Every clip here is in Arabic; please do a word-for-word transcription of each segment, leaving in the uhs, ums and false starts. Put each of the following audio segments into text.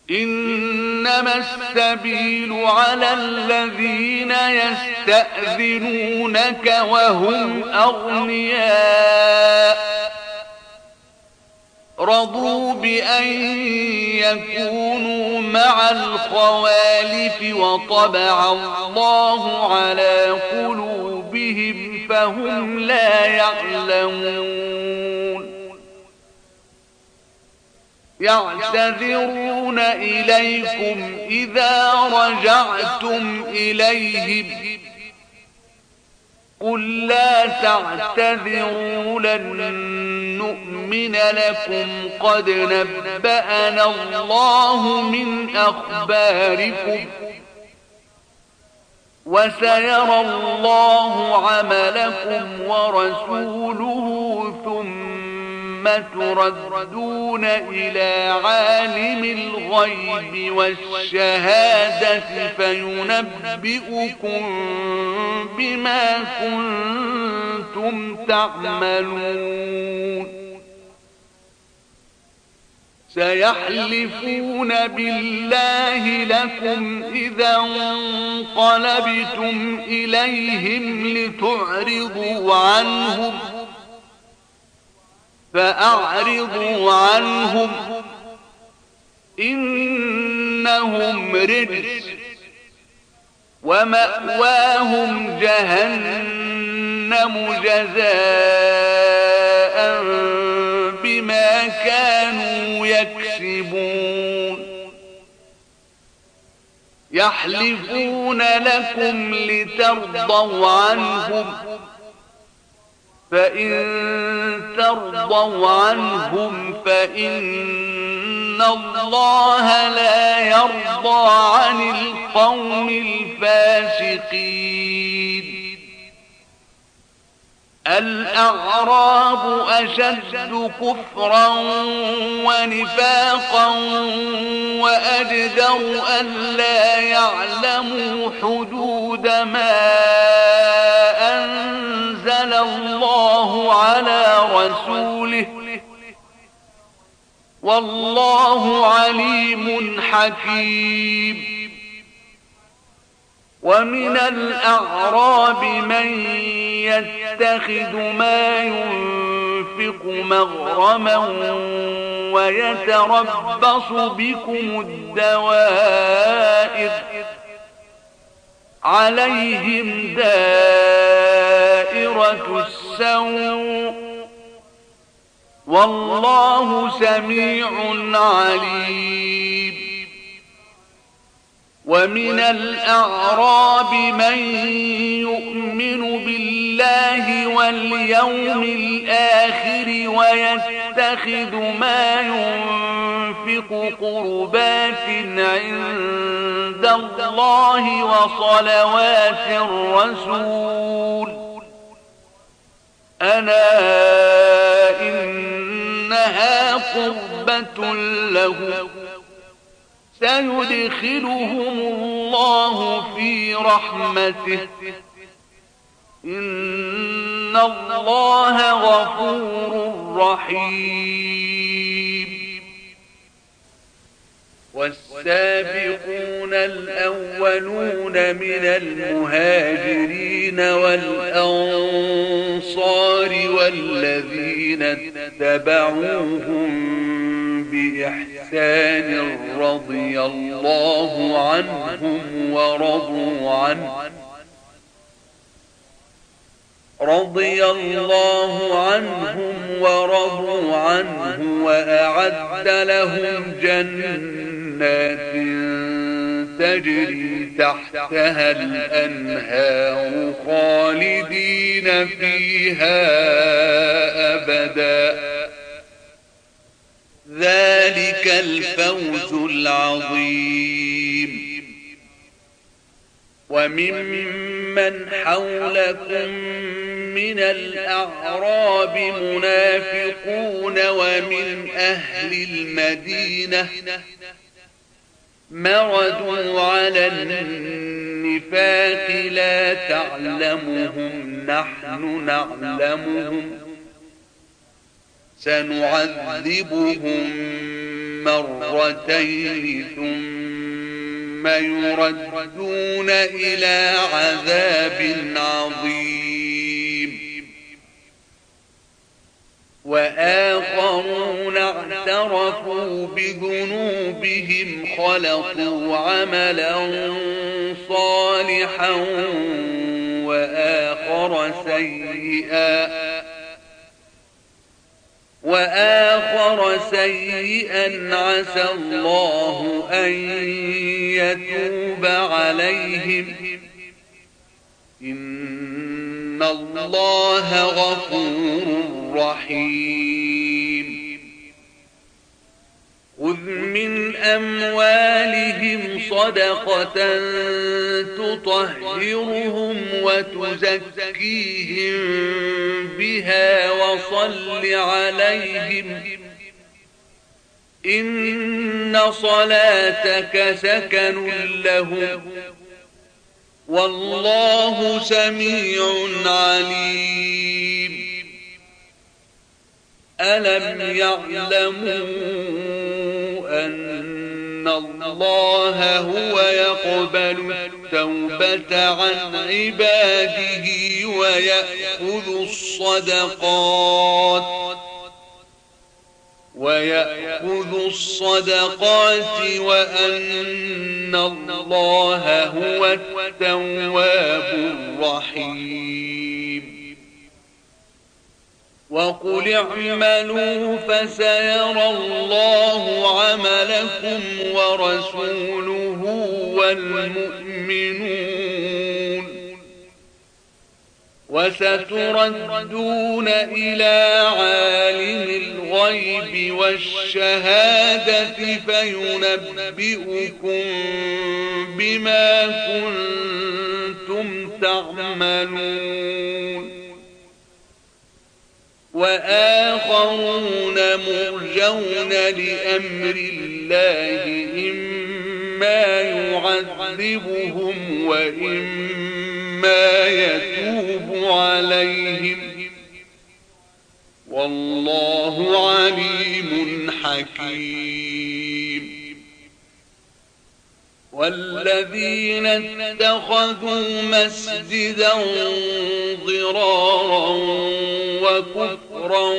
إنما السبيل على الذين يستأذنونك وهم أغنياء رضوا بأن يكونوا مع الخوالف وطبع الله على قلوبهم فهم لا يعلمون يعتذرون إليكم إذا رجعتم إليهم قل لا تعتذروا لن نؤمن لكم قد نبأنا الله من أخباركم وسيرى الله عملكم ورسوله ثم تردون إلى عالم الغيب والشهادة فينبئكم بما كنتم تعملون سيحلفون بالله لكم إذا انقلبتم إليهم لتعرضوا عنهم فأعرضوا عنهم إنهم رجس ومأواهم جهنم جزاء بما كانوا يكسبون يحلفون لكم لترضوا عنهم فإن ترضوا عنهم فإن الله لا يرضى عن القوم الفاسقين الأعراب أشد كفرا ونفاقا وأجدر أن لا يعلموا حدود ما أنزل الله على رسوله والله عليم حكيم ومن الأعراب من يتخذ ما ينفق مغرما ويتربص بكم الدوائر عليهم دائرة السوء والله سميع عليم ومن الأعراب من يؤمن بالله واليوم الآخر ويتخذ ما ينفق قربات عند الله وصلوات الرسول ألا إنها قربة له سيدخلهم الله في رحمته إن الله غفور رحيم والسابقون الأولون من المهاجرين والأنصار والذين اتبعوهم بإحسان رضي الله عنهم ورضوا عنه رضي الله عنهم ورضوا عنه وأعد لهم جنات تجري تحتها الأنهار خالدين فيها أبدا ذلك الفوز العظيم وممن حولكم من الأعراب منافقون ومن أهل المدينة مردوا على النفاق لا تعلمهم نحن نعلمهم سنعذبهم مرتين ثم يردون إلى عذاب عظيم. وآخرون اعترفوا بذنوبهم خلطوا عملا صالحا وآخر سيئا وآخر سيئا عسى الله أن يتوب عليهم إن الله غفور رحيم. خذ من أموالهم صدقة تطهرهم وتزكيهم بها وصل عليهم إن صلاتك سكن لهم والله سميع عليم. ألم يعلموا أن الله هو يقبل التوبة عن عباده ويأخذ الصدقات ويأخذ الصدقات وأن الله هو التواب الرحيم. وقل اعملوا فسيرى الله عملكم ورسوله والمؤمنون وستردون إلى عالم الغيب والشهادة فينبئكم بما كنتم تعملون. وآخرون مرجون لأمر الله إما يعذبهم وإما يتوب عليهم والله عليم حكيم. والذين اتخذوا مسجدا ضرارا وكفرا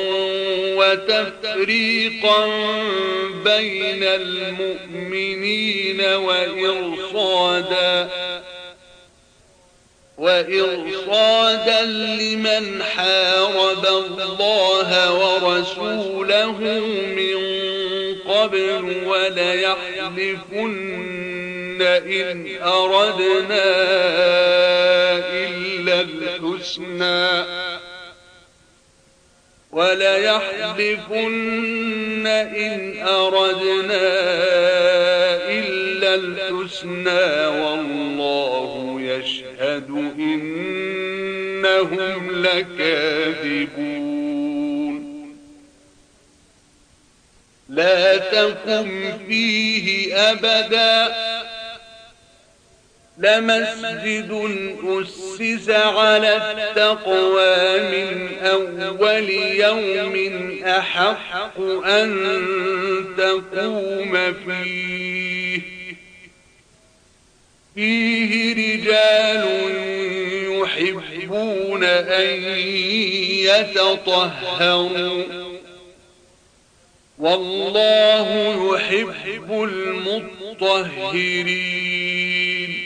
وتفريقا بين المؤمنين وإرصادا وإرصادا لمن حارب الله ورسوله من قبل وليحلفن إن أردنا إلا الحسنى وليحلفن إن أردنا إلا الحسنى والله يشهد إنهم لكاذبون. لا تقم فيه أبدا لمسجد أسس على التقوى من أول يوم أحق أن تقوم فيه فيه رجال يحبون أن يتطهروا والله يحب المطهرين.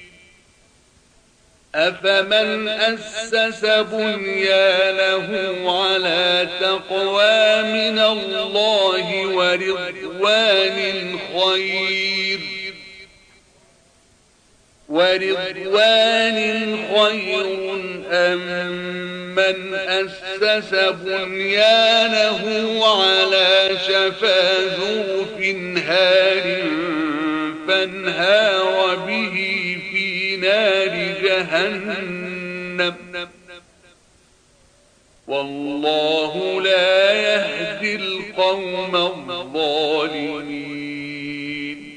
أفمن أسس بنيانه على تقوى من الله ورضوان خير ورضوان خير أم من أسس بنيانه على شفا جرف هار فانهار به في نار جهنم والله لا يهدي القوم الظالمين.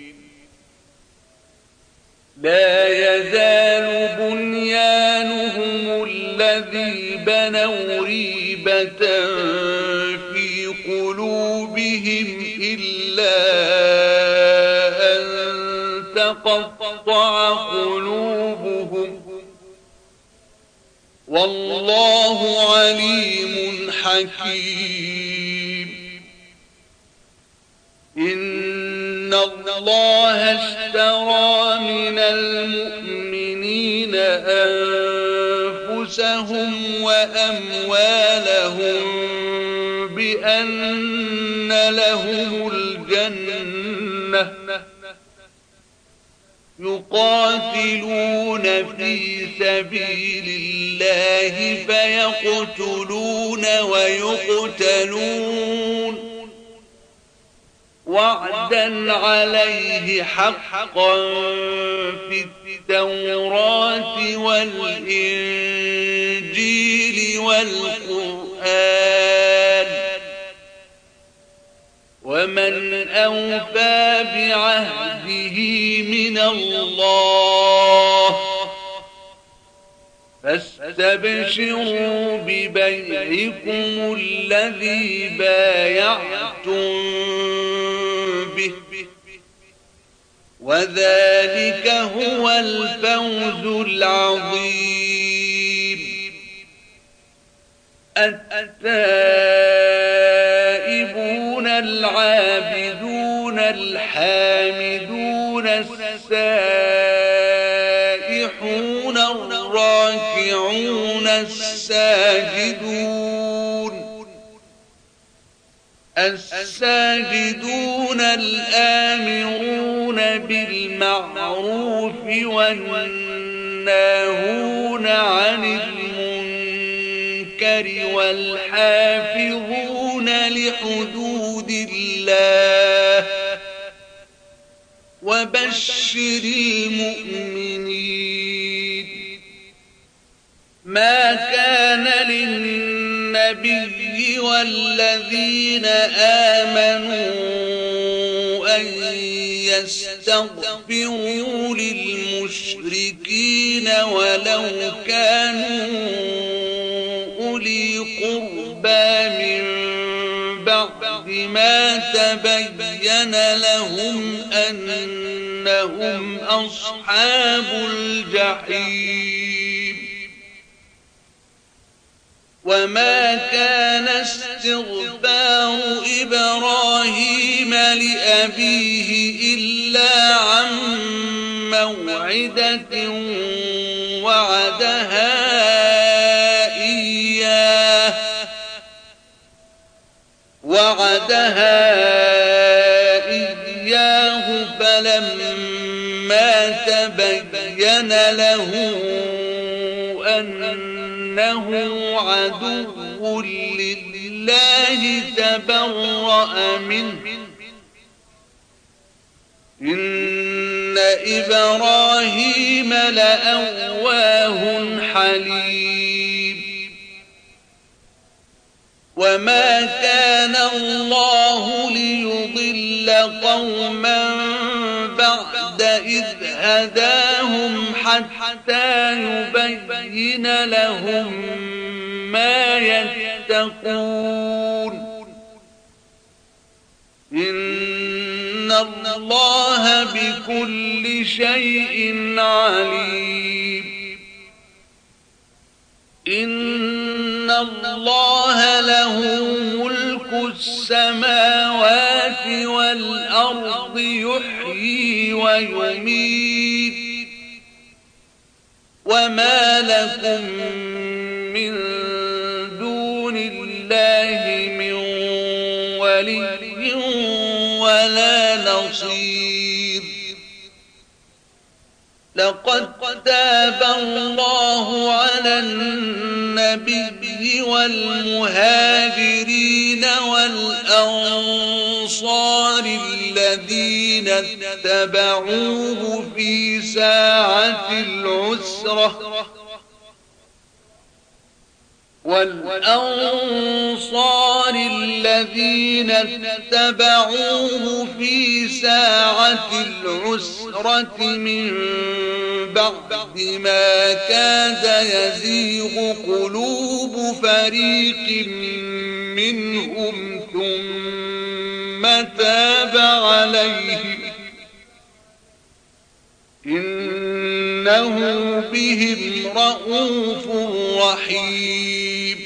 لا يزال بنيانهم الذي بنوا ريبة في قلوبهم بهم إلا أن تقطع قلوبهم والله عليم حكيم. إن الله اشترى من المؤمنين أنفسهم وأموالهم بأن لهم الجنة يقاتلون في سبيل الله فيقتلون ويقتلون وعدا عليه حقا في التوراة والإنجيل والقرآن ومن أوفى بعهده من الله فاستبشروا ببيعكم الذي بايعتم به وذلك هو الفوز العظيم. التائبون العابدون الحامدون السائحون الراكعون الساجدون الساجدون الآمرون بالمعروف والناهون عن المنكر والحافظون لحدود الله وبشر المؤمنين. ما كان للنبي والذين آمنوا أن يستغفروا للمشركين ولو كانوا أولي قربى من بعد ما تبين لهم أنهم أصحاب الجحيم. وما كان استغفار إبراهيم لأبيه إلا عن موعدة وعدها إياه وعدها إياه فلما تبين له أنه عدو لله تبرأ منه. إن إبراهيم لأواه حليم. وما كان الله ليضل قوما بعد إذ هداهم حتى يبين لهم ما يتقون. إن الله بكل شيء عليم. إن الله له ملك السماوات والأرض يحيي ويميت وما لكم من دون الله من ولي ولا نصير. لقد تاب الله على النبي والمهاجرين والأنصار الذين اتبعوه في ساعة العسرة والأنصار الذين اتبعوه في ساعة العسرة من بعد ما كاد يزيغ قلوب فريق منهم ثم تاب عليهم إنه بهم رءوف رحيم.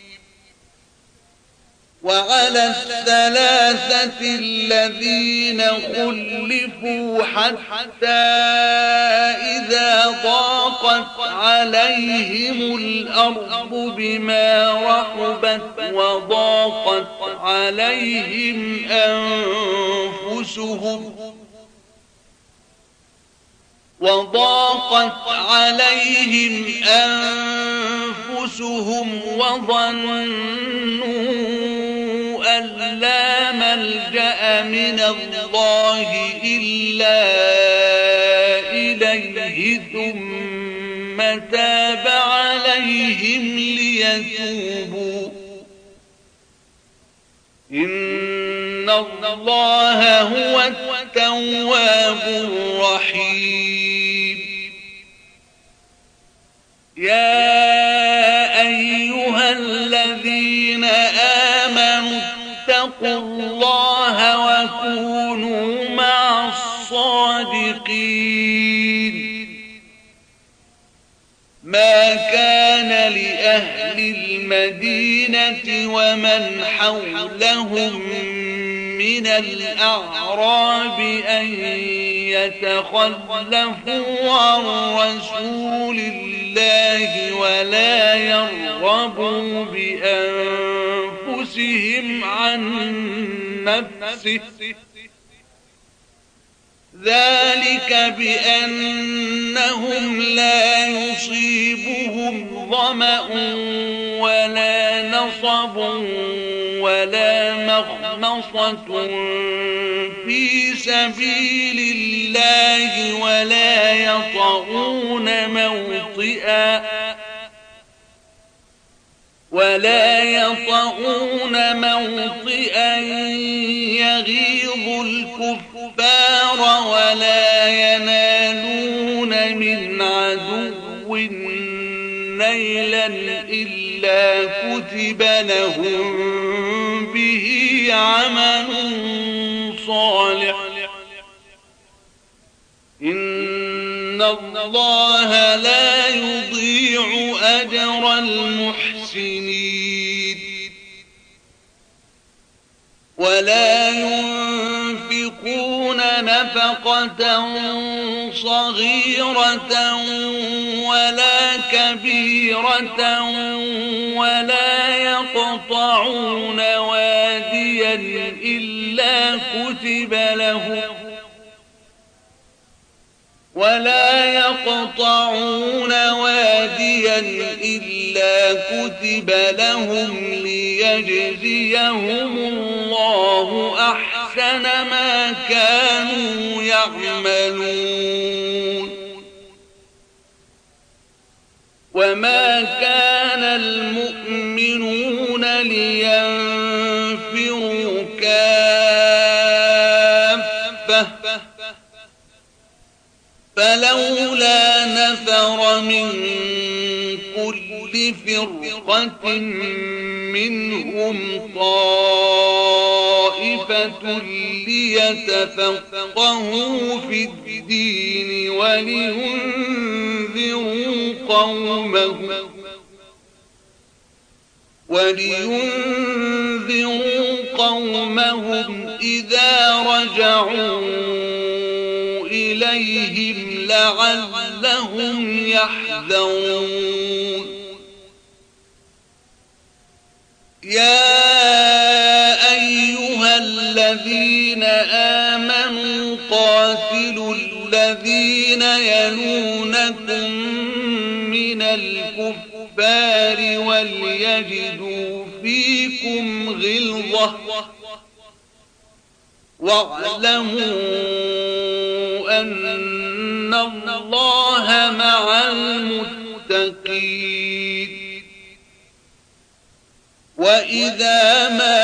وعلى الثلاثة الذين خلفوا حتى إذا ضاقت عليهم الأرض بما رحبت وضاقت عليهم أنفسهم وضاقت عليهم أنفسهم وظنوا أن لا ملجأ من الله إلا إليه ثم تاب عليهم ليتوبوا إن الله هو التواب الرحيم. يا أيها الذين آمنوا اتقوا الله وكونوا مع الصادقين. ما كان لأهل المدينة ومن حولهم من الأعراب أن يتخلفوا عن رسول الله ولا يرغبوا بأنفسهم عن نفسه ذلك بأنهم لا يصيبهم ظمأ ولا نصب ولا مخمصة في سبيل الله ولا يطعون موطئا ولا يطعون موطئا يغيظ الكفار ولا ينالون من عدو نيلا إلا كتب لهم به عمل صالح إن الله لا يضيع أجر المحسنين. ولا ينفقون نفقة صغيرة ولا كبيرة ولا يقطعون واديا إلا كتب لهم ولا يقطعون واديا إلا كتب لهم ليجزيهم الله أحسن ما كانوا يعملون. وما كان المؤمنون لينفروا كافة فلولا نفر من كل فرقة منهم طائفة ليتفقهوا في الدين ولينذروا قومهم ولينذروا قومهم إذا رجعوا إليهم لعلهم يحذرون. يا أيها الذين آمنوا قاتلوا الذين يلونكم من الكفار وليجدوا فيكم غلظة واعلموا أن الله مع المتقين. وإذا ما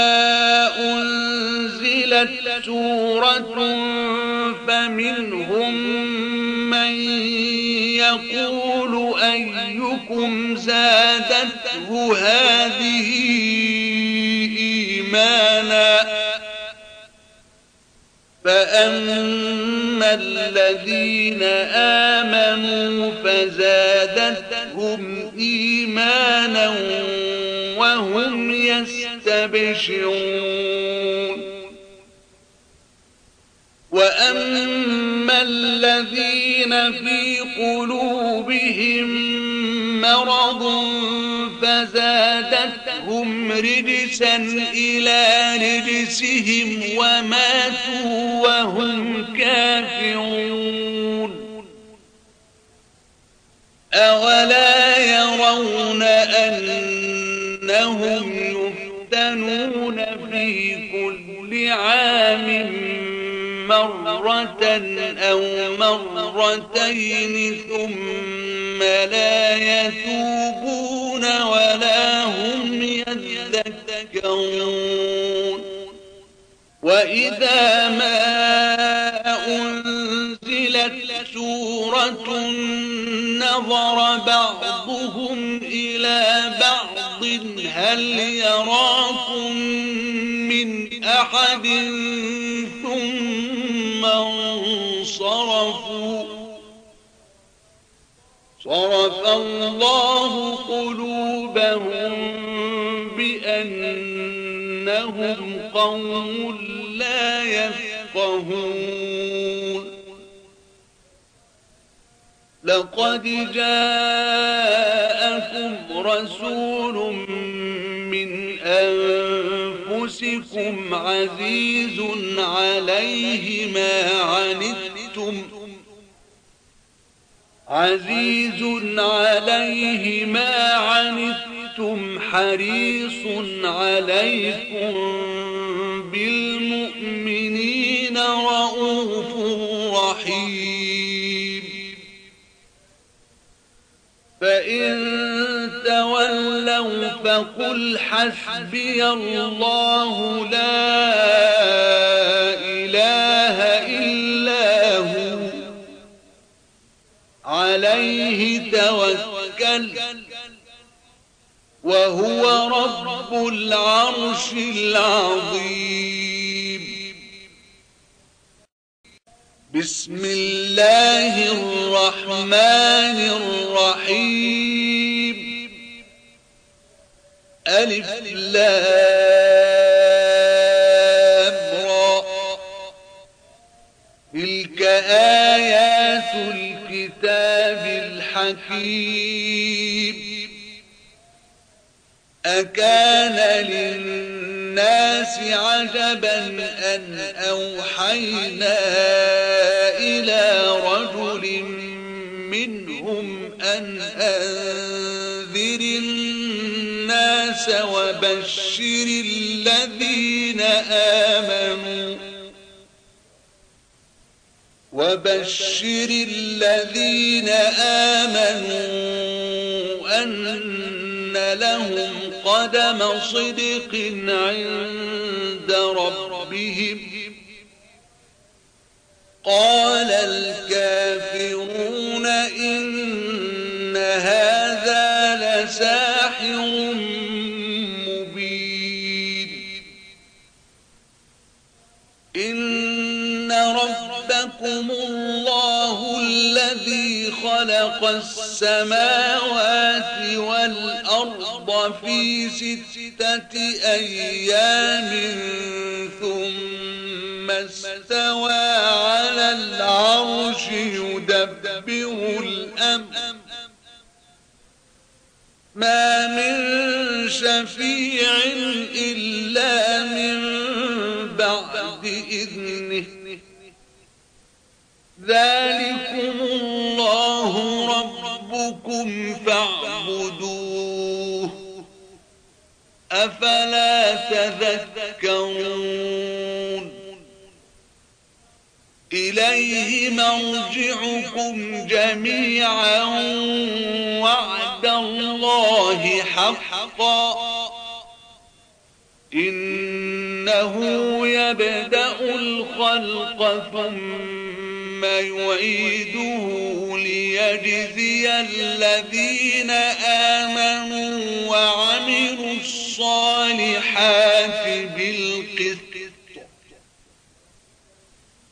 أنزلت سورة فمنهم من يقول أيكم زادته هذه إيمانا فأما الذين آمنوا فزادتهم إيمانا وهم يستبشرون وأما الذين في قلوبهم مرض فزادتهم رجسا إلى رجسهم وماتوا وهم كافرون أولا يرون أنهم يفتنون في كل عام مرة أو مرتين ثم لا يتوبون ولا هم يذكرون وإذا ما أنزلت سورة نظر بعضهم إلى بعض هل يراكم من أحد ثم انصرفوا صرف الله قلوبهم بأنهم قوم لا يفقهون لقد جاءكم رسول من أنفسكم عزيز عليه ما عنتم عزيز عليه ما عنتم حريص عليكم بالمؤمنين رؤوف رحيم فإن تولوا فقل حسبي الله لا إله إلا هو عليه توكل وهو رب العرش العظيم بسم الله الرحمن الرحيم ألف لام را تلك آيات الكتاب الحكيم أكان للناس عجبا أن أوحينا إلى رجل منهم أن أنذر الناس وبشر الذين آمنوا وبشر الذين آمنوا أن لهم قدم صدق عند ربهم قال الكافرون إن هذا لساحر مبين إن ربكم الله الذي خلق السماوات والأرض في ستة أيام ثم استوى على العرش يدبر الأمر ما من شفيع إلا من بعد إذنه ذلكم الله ربكم فاعبدوه أفلا تذكرون إليه مرجعكم جميعا وعد الله حقا إنه يبدأ الخلق ثم يعيده ليجزي الذين آمنوا وعملوا الصالحات بالقسط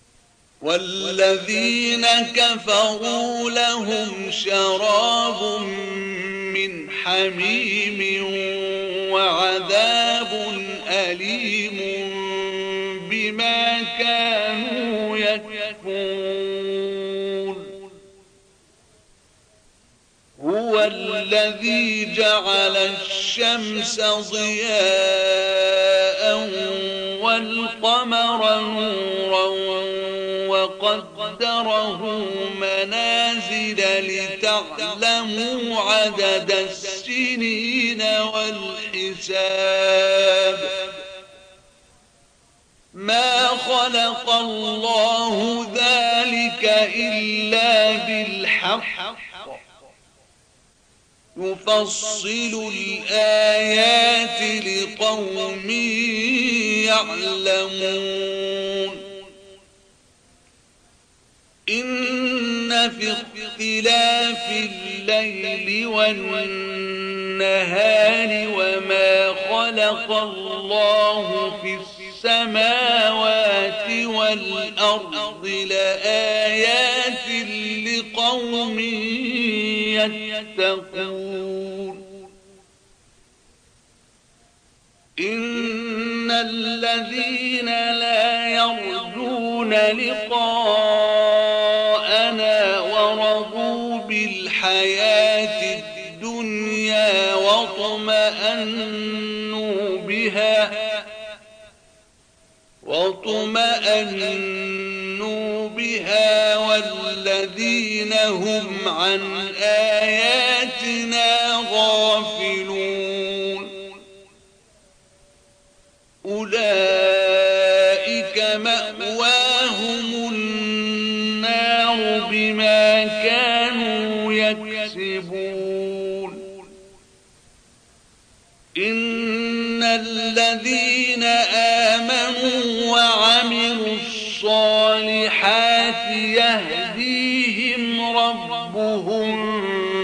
والذين كفروا لهم شراب من حميم وعذاب أليم بما كانوا يكفرون. هو الذي جعل الشمس ضياء والقمر نورا وقدره منازل لتعلموا عدد السنين والحساب. ما خلق الله ذلك إلا بالحق يفصل الآيات لقوم يعلمون. إن في اختلاف الليل والنهار وما خلق الله في السماوات والأرض لآيات لقوم يتقون. إن الذين لا يرجون لقاءنا ورضوا بالحياة الدنيا واطمأنوا بها واطمأنوا بها والذين هم عن آياتنا غافلون أولئك مأواهم النار بما كانوا يكسبون. إن الذين آمنوا وعملوا الصالحات يهديهم ربهم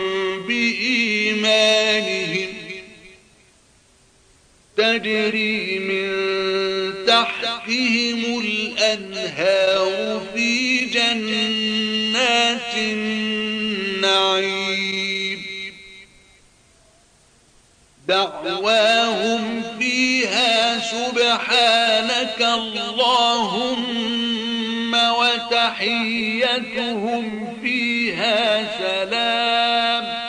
بإيمانهم تجري من تحتهم الأنهار في جنات النعيم دعواهم فيها سبحانك اللهم وتحيتهم فيها سلام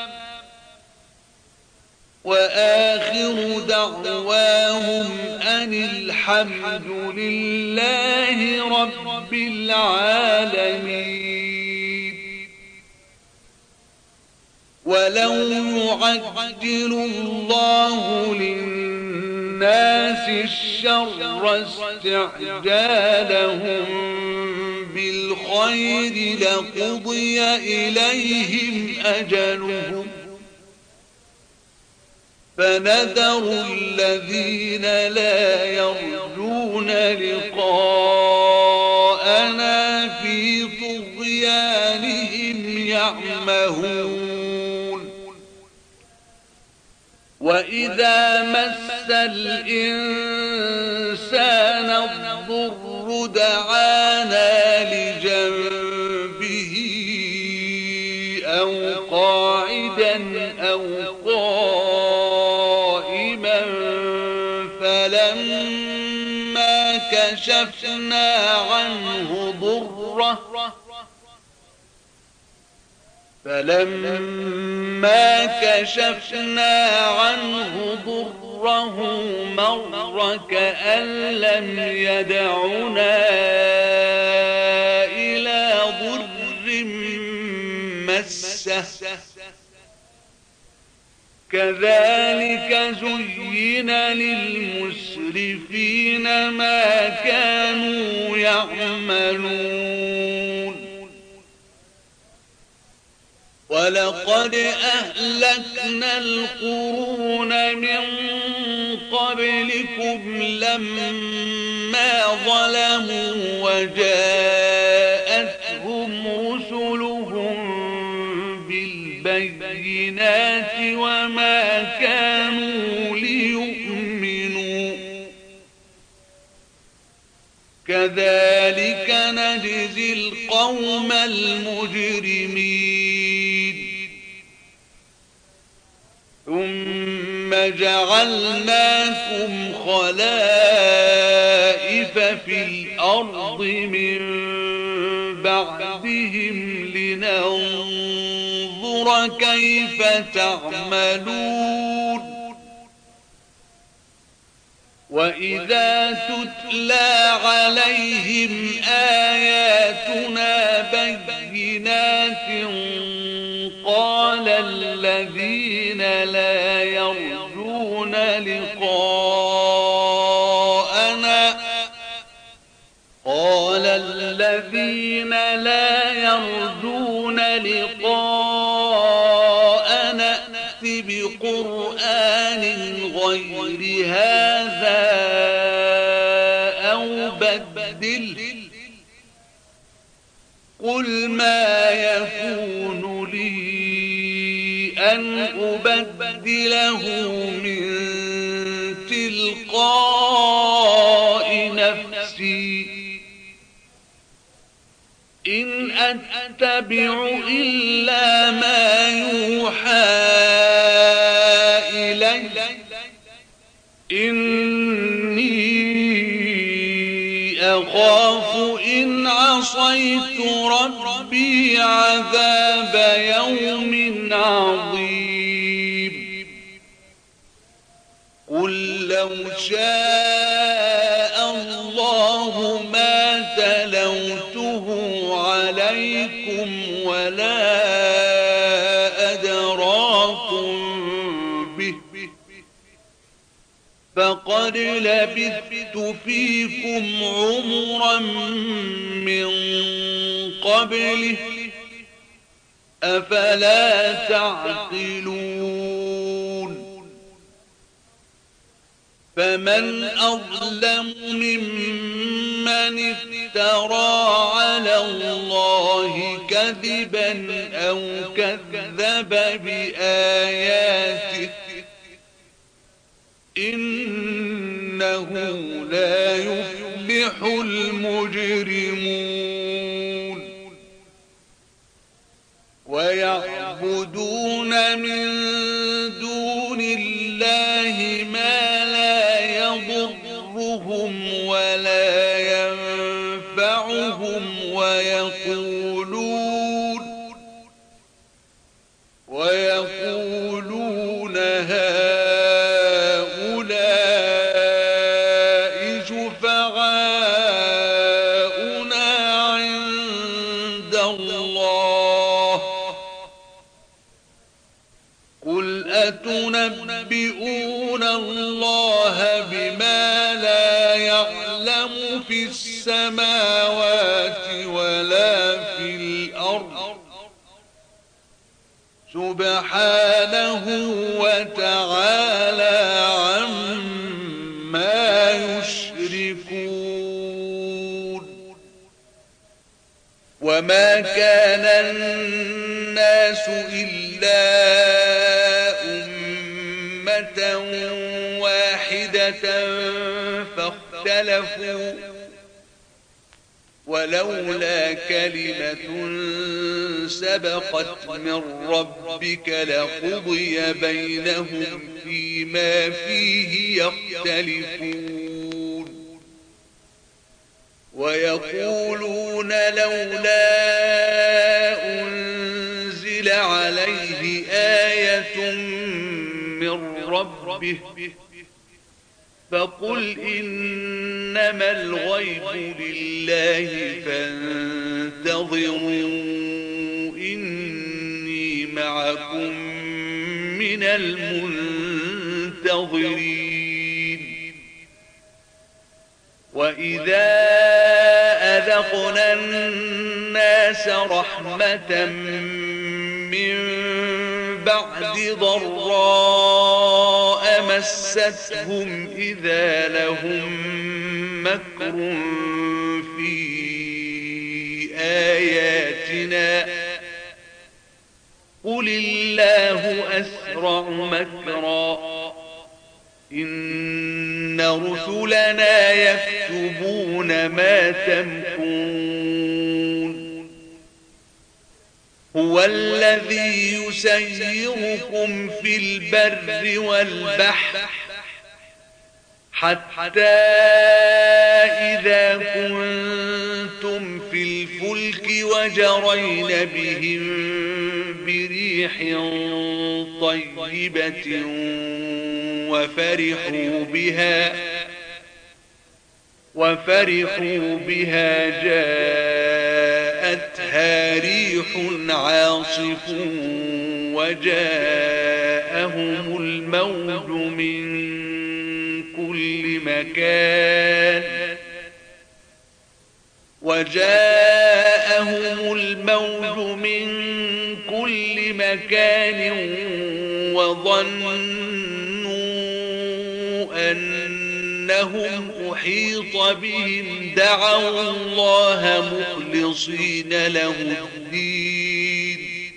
وآخر دعواهم أن الحمد لله رب العالمين. ولو يعجل الله للناس الشر استعجالهم بالخير لقضي إليهم أجلهم فنذر الذين لا يرجون لقاءنا في طغيانهم يعمهون. وإذا مس الإنسان الضر دعانا لجنبه أو قاعدا أو قائما فلما كشفنا عنه ضره فلما كشفنا عنه ضره مر كأن لم يدعنا إلى ضر مسه كذلك زين للمسرفين ما كانوا يعملون. ولقد أهلكنا القرون من قبلكم لما ظلموا وجاءتهم رسلهم بالبينات وما كانوا ليؤمنوا كذلك نجزي القوم المجرمين ثم جعلناكم خلائف في الأرض من بعدهم لننظر كيف تعملون وإذا تتلى عليهم آياتنا بينات قال الذين لا يرجون لقاءنا قال الذين لا يرجون لقاءنا ائت بقرآن غير هذا أو بدل قل ما يكون لي أن أبدله من تلقاء نفسي إن أتبع إلا ما يوحى إلي إني أخاف إن عصيت ربي عذاب يوم عظيم قل لو شاء الله ما تلوته عليكم ولا أدراكم به فقد لبثت فيكم عمرا من قبله أفلا تعقلون فمن أظلم ممن افترى على الله كذبا أو كذب بآياته إنه لا يفلح المجرمون ويعبدون من دون الله ما لا يضرهم ولا ينفعهم ويقولون ويقولون هؤلاء شفعاؤنا عند الله قل أتنبئون الله بما لا يعلم في السماوات ولا في الأرض سبحانه وتعالى عما يشركون وما كان الناس إلا أمة واحدة فاختلفوا ولولا كلمة سبقت من ربك لقضي بينهم فيما فيه يختلفون ويقولون لولا أنزل عليه آية من ربه فقل إنما الغيب لله فانتظروا إني معكم من المنتظرين وإذا أذقنا الناس رحمة من بعد ضراء مستهم إذا لهم مكر في آياتنا قل الله أسرع مكرا إن رسلنا يكتبون ما تمكرون هو الذي يسيركم في البر والبحر حتى إذا كنتم في الفلك وجرين بهم بريح طيبة وفرحوا بها وفرحوا بها جاءتها ريح عاصف وجاءهم الموج من كل مكان وجاءهم الموج من كل مكان وظنوا أنهم أحيط بهم دعوا الله مخلصين له الدين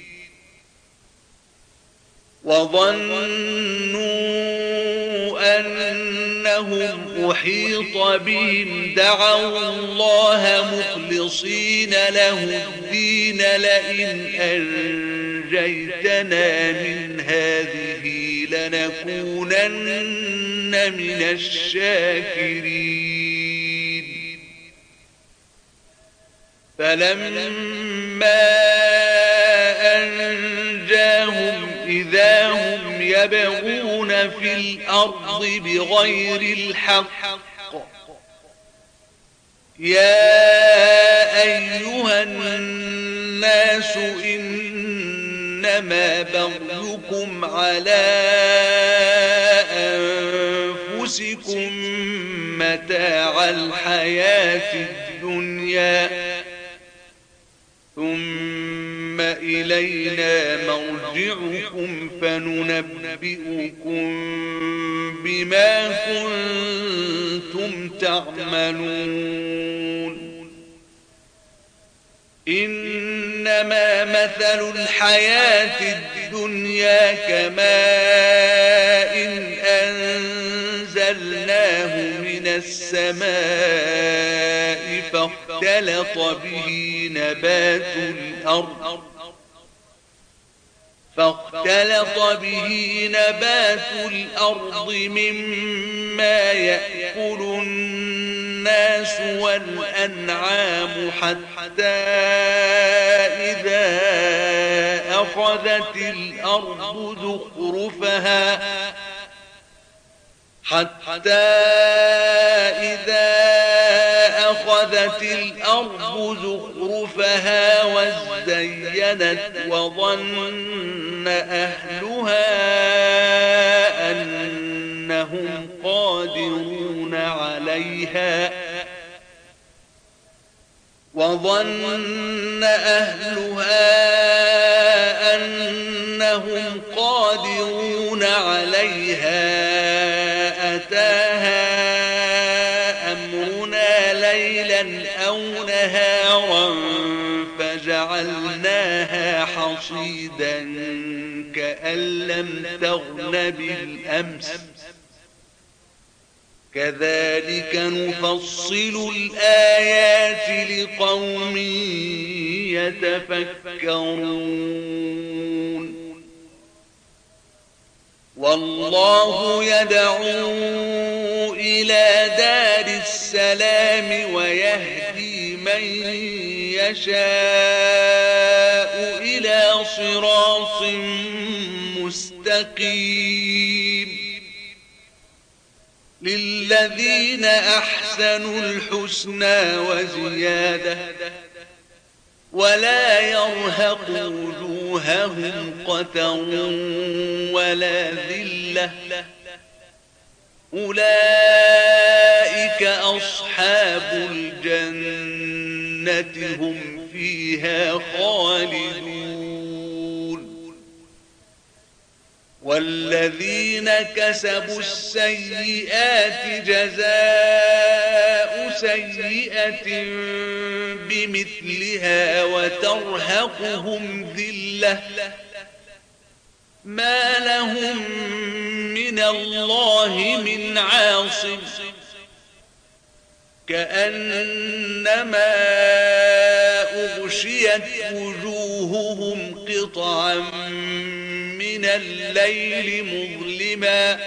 وظنوا أنهم أحيط بهم دعوا الله مخلصين له الدين لئن أنجيتنا من هذه لنكونن من الشاكرين فلما أنجاهم إذا هم يبغون في الأرض بغير الحق يا أيها الناس إنما بغيكم على أنفسكم متاع الحياة الدنيا ثم إلينا مرجعكم فننبئكم بما كنتم تعملون إنما مثل الحياة الدنيا كماء أنزلناه من السماء فاختلط به نبات الأرض فاختلط به نبات الأرض مما يأكل الناس والأنعام حتى إذا أخذت الأرض زخرفها حتى إذا أخذت الأرض زخرفها وازينت وظن أهلها أنهم قادرون عليها وظن أهلها أنهم قادرون عليها أتاها أمرنا ليلا أو نهارا فجعلناها حصيدا كأن لم تغن بالأمس كذلك نفصل الآيات لقوم يتفكرون والله يدعو إلى دار السلام ويهدي من يشاء إلى صراط مستقيم للذين أحسنوا الحسنى وزيادة ولا يرهق وجوههم قتر ولا ذلة أولئك أصحاب الجنة هم فيها خالدون والذين كسبوا السيئات جزاء سيئة بمثلها وترهقهم ذلة ما لهم من الله من عاصم كأنما أغشيت وجوههم قطعا من الليل مظلما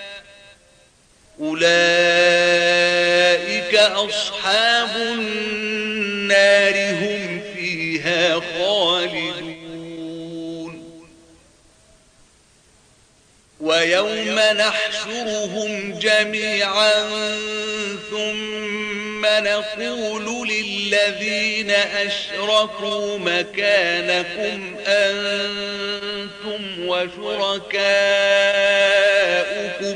أولئك أصحاب النار هم فيها خالدون ويوم نحشرهم جميعا ثم نقول للذين أشركوا مكانكم أنتم وشركاؤكم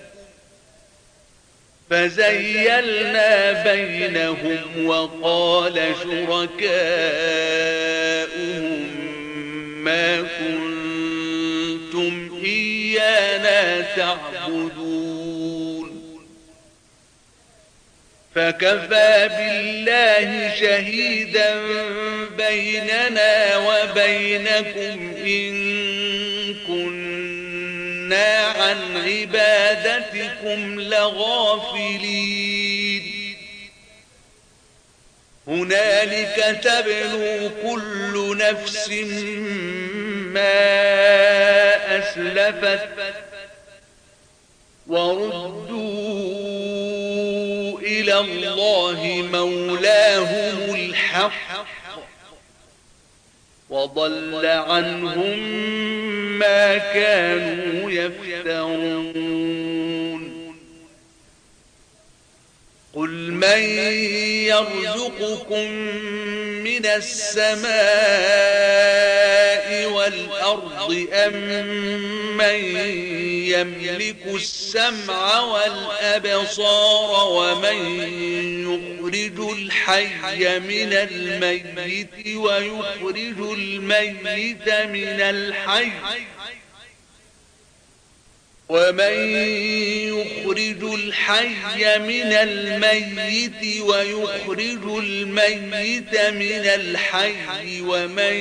فزيلنا بينهم وقال شركاؤهم ما كنتم إيانا تعبدون فكفى بالله شهيدا بيننا وبينكم إن كنا عن عبادتكم لغافلين هنالك تبلو كل نفس ما أسلفت وردوا إلى الله مولاهم الحق وضل عنهم ما كانوا يفترون قل من يرزقكم من السماء والأرض أم من يملك السمع والأبصار ومن يخرج الحي من الميت ويخرج الميت من الحي ومن يخرج الحي من الميت ويخرج الميت من الحي ومن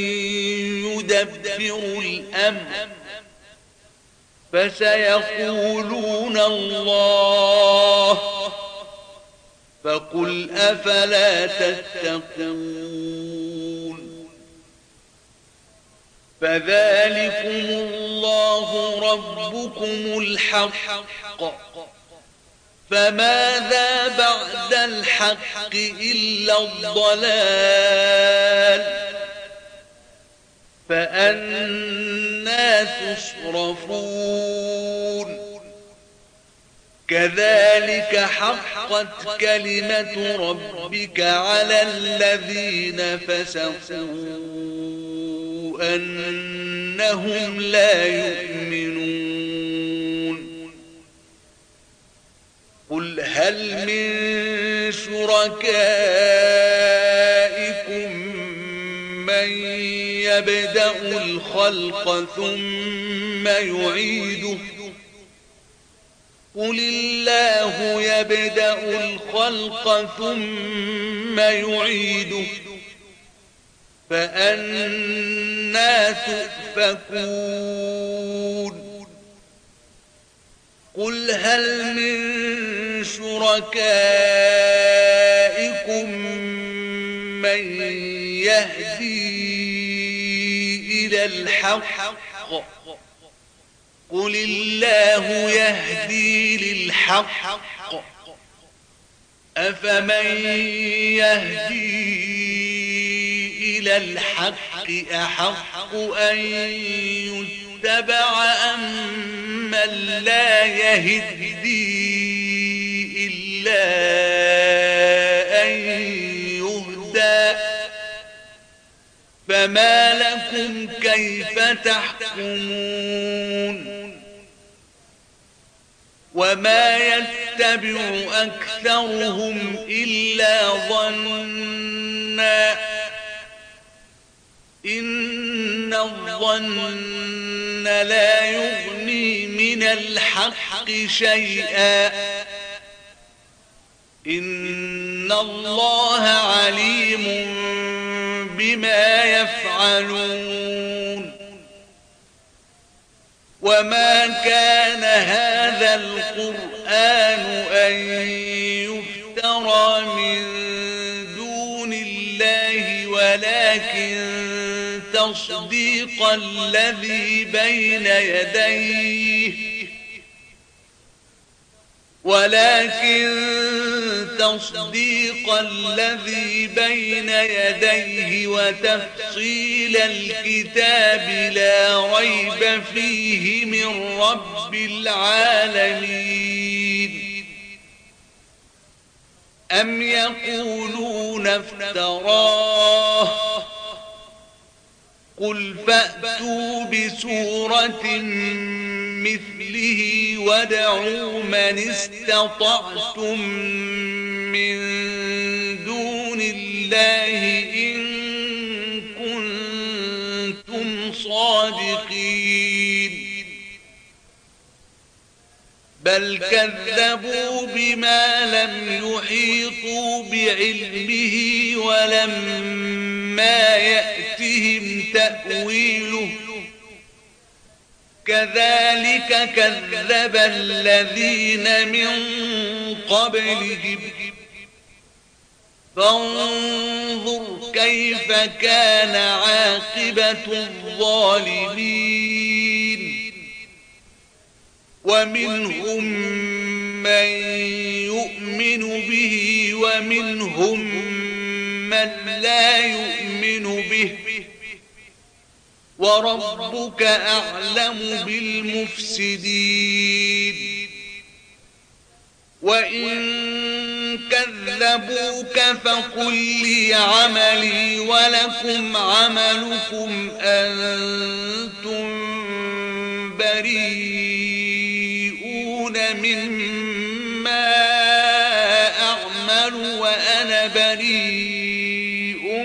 يدبر الأمر فسيقولون الله فقل أفلا تتقون فذلكم الله ربكم الحق فماذا بعد الحق إلا الضلال فأنى تصرفون كذلك حقت كلمة ربك على الذين فسقوا أنهم لا يؤمنون قل هل من شركائكم من يبدأ الخلق ثم يعيده قل الله يبدأ الخلق ثم يعيده فأنى تؤفكون قل هل من شركائكم من يهدي إلى الحق قل الله يهدي للحق أفمن يهدي إلى الحق أحق أن يتبع أم من لا يهدي إلا أن يهدى فما لكم كيف تحكمون وما يتبع أكثرهم إلا ظنا إن الظن لا يغني من الحق شيئا إن الله عليم بما يفعلون وما كان هذا القرآن أن يفترى من دون الله ولكن تصديق الذي بين يديه ولكن تصديق الذي بين يديه وتفصيل الكتاب لا ريب فيه من رب العالمين. أم يقولون افتراه قل فأتوا بسورة مثله وادعوا من استطعتم من دون الله إن كنتم صادقين. بل كذبوا بما لم يحيطوا بعلمه ولما يأتهم تأويله كذلك كذب الذين من قبلهم فانظر كيف كان عاقبة الظالمين. ومنهم من يؤمن به ومنهم من لا يؤمن به وربك أعلم بالمفسدين. وإن كذبوك فقل لي عملي ولكم عملكم أنتم بريئون مما أعمل وأنا بريء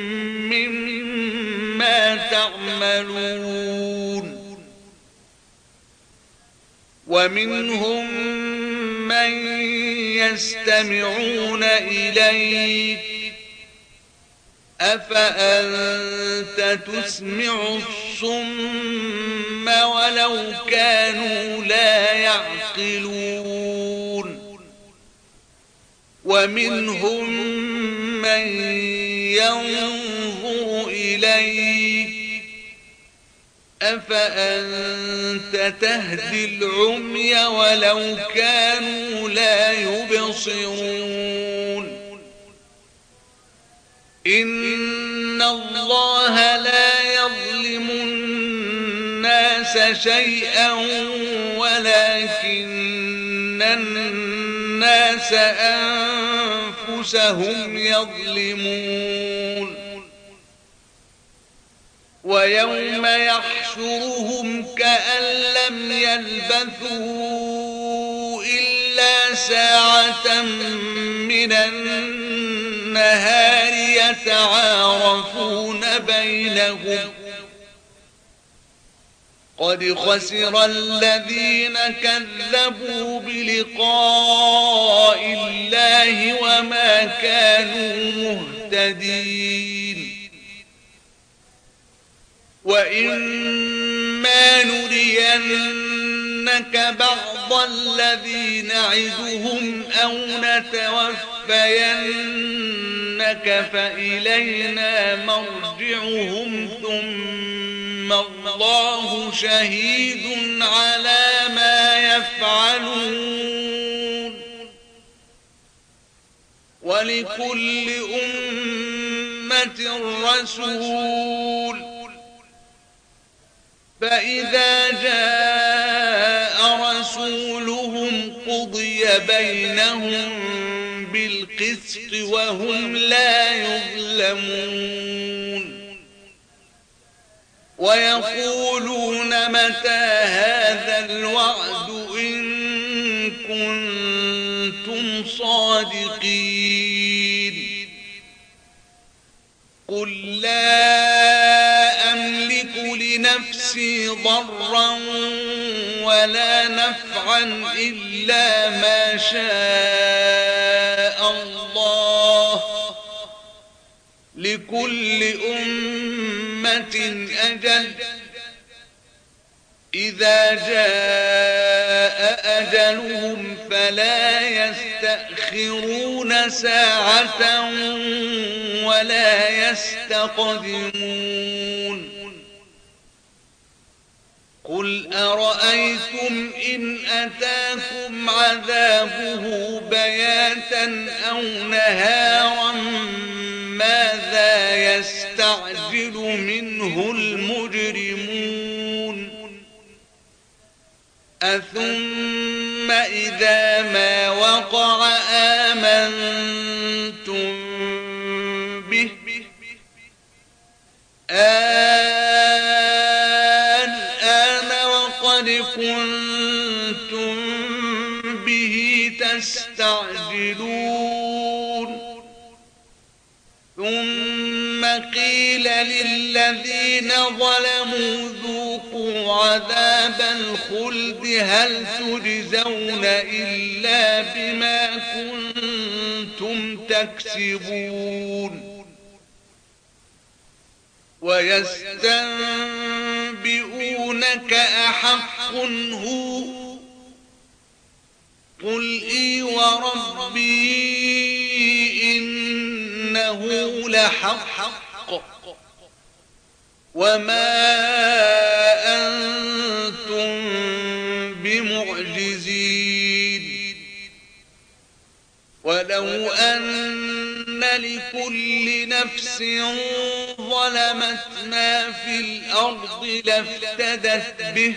مما تعملون. ومنهم من يستمعون إليك أفأنت تسمع الصم ولو كانوا لا يعقلون. ومنهم من ينظر إليك أفأنت تهدي العمي ولو كانوا لا يبصرون. إن الله لا يظلم الناس شيئا ولكن الناس أنفسهم يظلمون. ويوم يحشرهم كأن لم يلبثوا إلا ساعة من النهار يتعارفون بينهم قد خسر الذين كذبوا بلقاء الله وما كانوا مهتدين. وإما نرينك بعض الذي نعدهم أو نتوفينك فإلينا مرجعهم ثم الله شهيد على ما يفعلون. ولكل أمة رسول فإذا جاء رسولهم قضي بينهم بالقسط وهم لا يظلمون. ويقولون متى هذا الوعد إن كنتم صادقين. قل لا أملك لنفسي ضرا ولا نفعا إلا ما شاء الله لكل أمة أجل إذا جاء أجلهم فلا يستأخرون ساعة ولا يستقدمون قل أرأيتم إن أتاكم عذابه بياتا أو نهارا ماذا يستعجل منه المجرمون أثم إذا ما وقع آمنتم به الآن وقد كنتم به تستعجلون ثم قيل للذين ظلموا ذوقوا عذاب الخلد هل تجزون إلا بما كنتم تكسبون ويستنبئونك أحق هو قل إي وربي إنه لحق وما أنتم بمعجزين ولو أن لكل نفس ظلمت ما في الأرض لافتدت به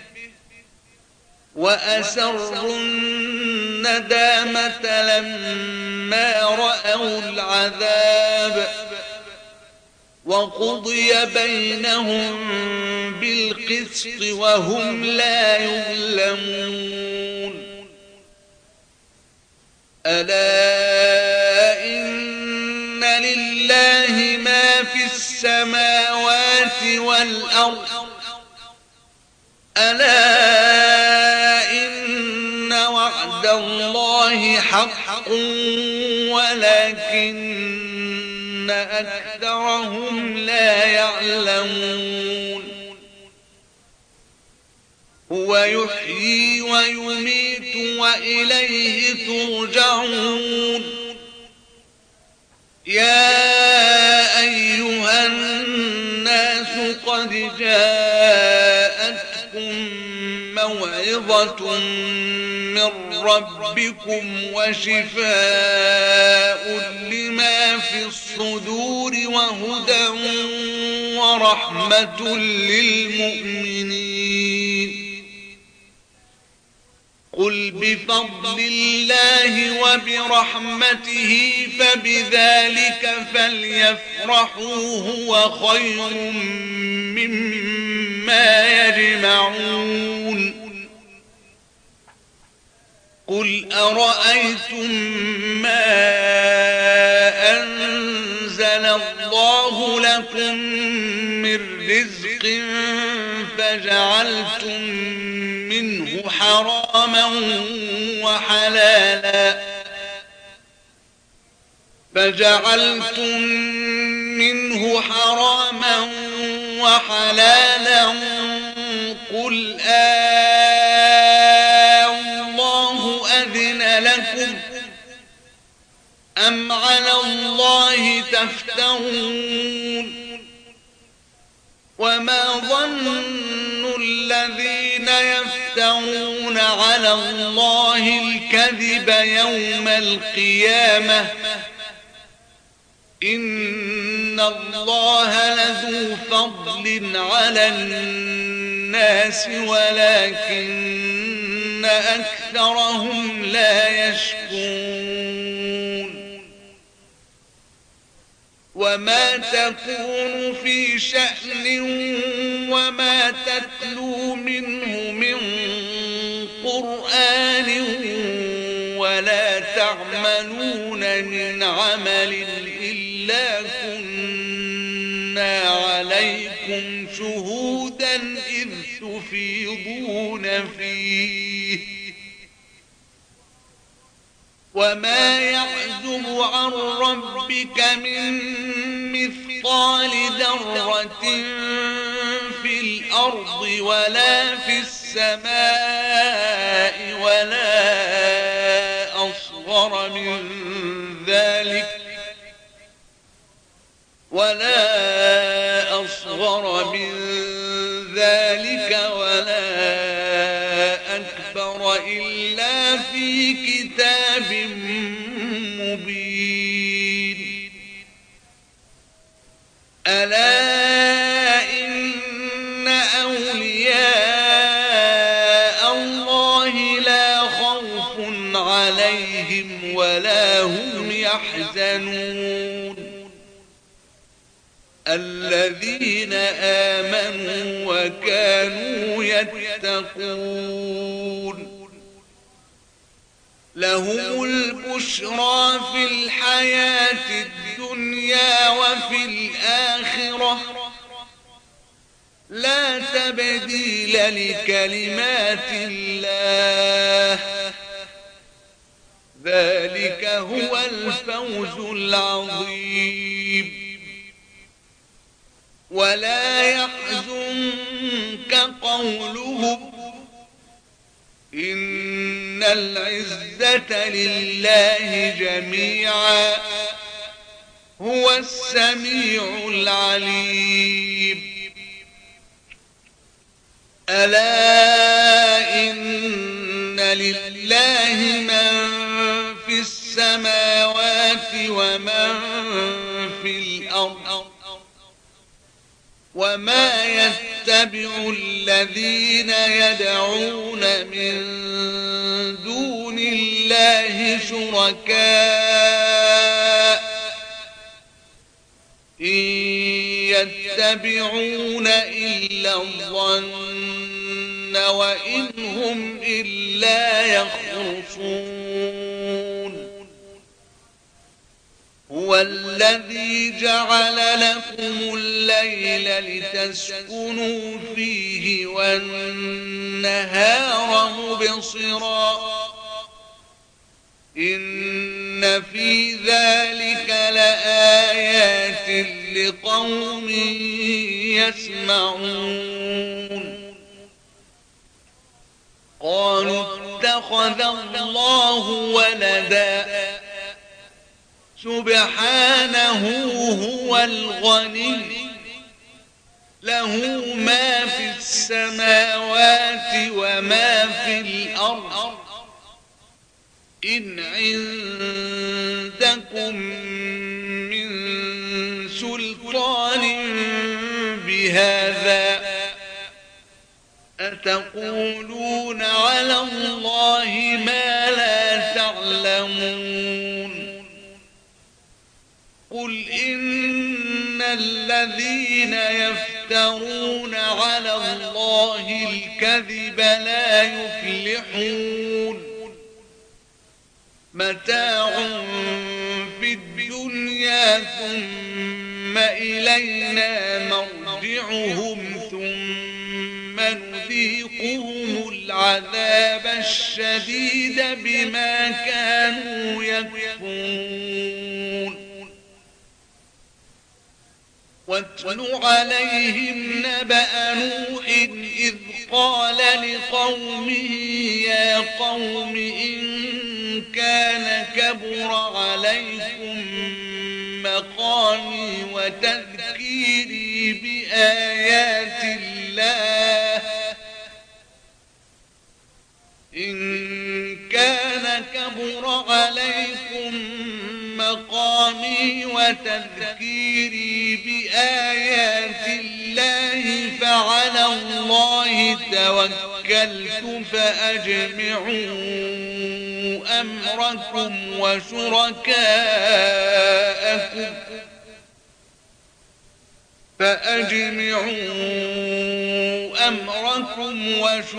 وأسروا الندامة لما رأوا العذاب وقضي بينهم بالقسط وهم لا يظلمون ألا إن لله ما في السماوات والأرض ألا إن وعد الله حق ولكن أكثرهم لا يعلمون هو يحيي ويميت وإليه ترجعون يا أيها الناس قد جاءتكم موعظة من ربكم وشفاء لما في الصدور وهدى ورحمة للمؤمنين قل بفضل الله وبرحمته فبذلك فليفرحوا هو خير مما يجمعون قل أرأيتم ما أنزل الله لكم من رزق فجعلتم منه حراما وحلالا فجعلتم منه حراما وحلالا قل الله أذن لكم أم على الله تفترون وما ظن الذين يفترون على الله الكذب يوم القيامة إن الله لذو فضل على الناس ولكن أكثرهم لا يشكرون وما تكون في شأن وما تتلو منه من قرآن ولا تعملون من عمل إلا كنا عليكم شهودا إذ تفيضون فيه وما يعزب عن ربك من مثقال ذرة في الأرض ولا في السماء السماء ولا أصغر من ذلك ولا أصغر من ذلك ولا أكبر إلا في كتاب مبين. ألا إن أولياء الله لا خوف عليهم ولا هم يحزنون الذين آمنوا وكانوا يتقون لهم البشرى في الحياة الدنيا وفي الآخرة لا تبديل لكلمات الله ذلك هو الفوز العظيم. ولا يحزنك قولهم إن العزة لله جميعا هو السميع العليم. ألا إن لله من في السماوات ومن في الأرض وما يتبع الذين يدعون من دون الله شركاء إن يتبعون إلا الظن وإن هم إلا يخرصون. هو الذي جعل لكم الليل لتسكنوا فيه والنهار مبصرا إن في ذلك لآيات لقوم يسمعون. قالوا اتخذ الله ولدا سبحانه هو الغني له ما في السماوات وما في الأرض إن عندكم من سلطان بهذا أتقولون على الله ما لا تعلمون. قل إن الذين يفترون على الله الكذب لا يفلحون متاع في الدنيا ثم إلينا مرجعهم ثم نذيقهم العذاب الشديد بما كانوا يكفرون. واتل عليهم نبأ نوح إذ قال لقومه يا قوم إن كان كبر عليكم مقامي وتذكيري بآيات الله إن كان كبر عليكم مقامي وتذكيري بآيات الله فعلى الله توكلت فأجمعوا أمركم وشركاءكم فأجمعوا أمركم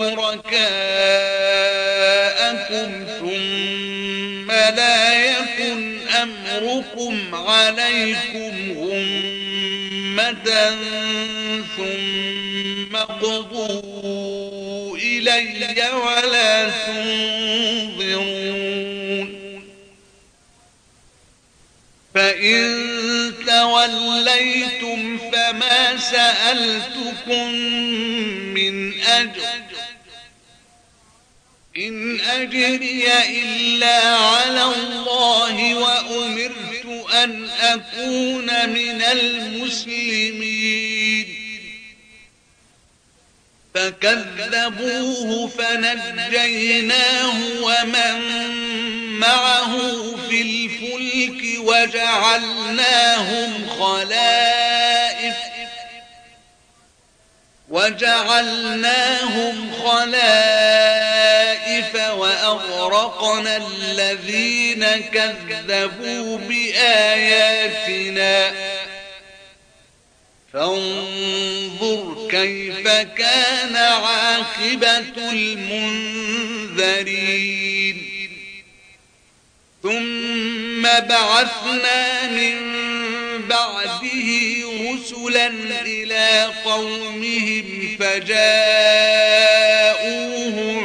وشركاءكم ثم لا يكن أمركم عليكم غمة ثم اقضوا إلي ولا تنظرون. فإن توليتم فما سألتكم من أجر إن أجري إلا على الله وأمرت أن أكون من المسلمين فكذبوه فنجيناه ومن معه في الفلك وجعلناهم خلائف وجعلناهم خلائف وأغرقنا الذين كذبوا بآياتنا فانظر كيف كان عاقبة المنذرين ثم بعثنا من بعده رسلا إلى قومهم فجاءوهم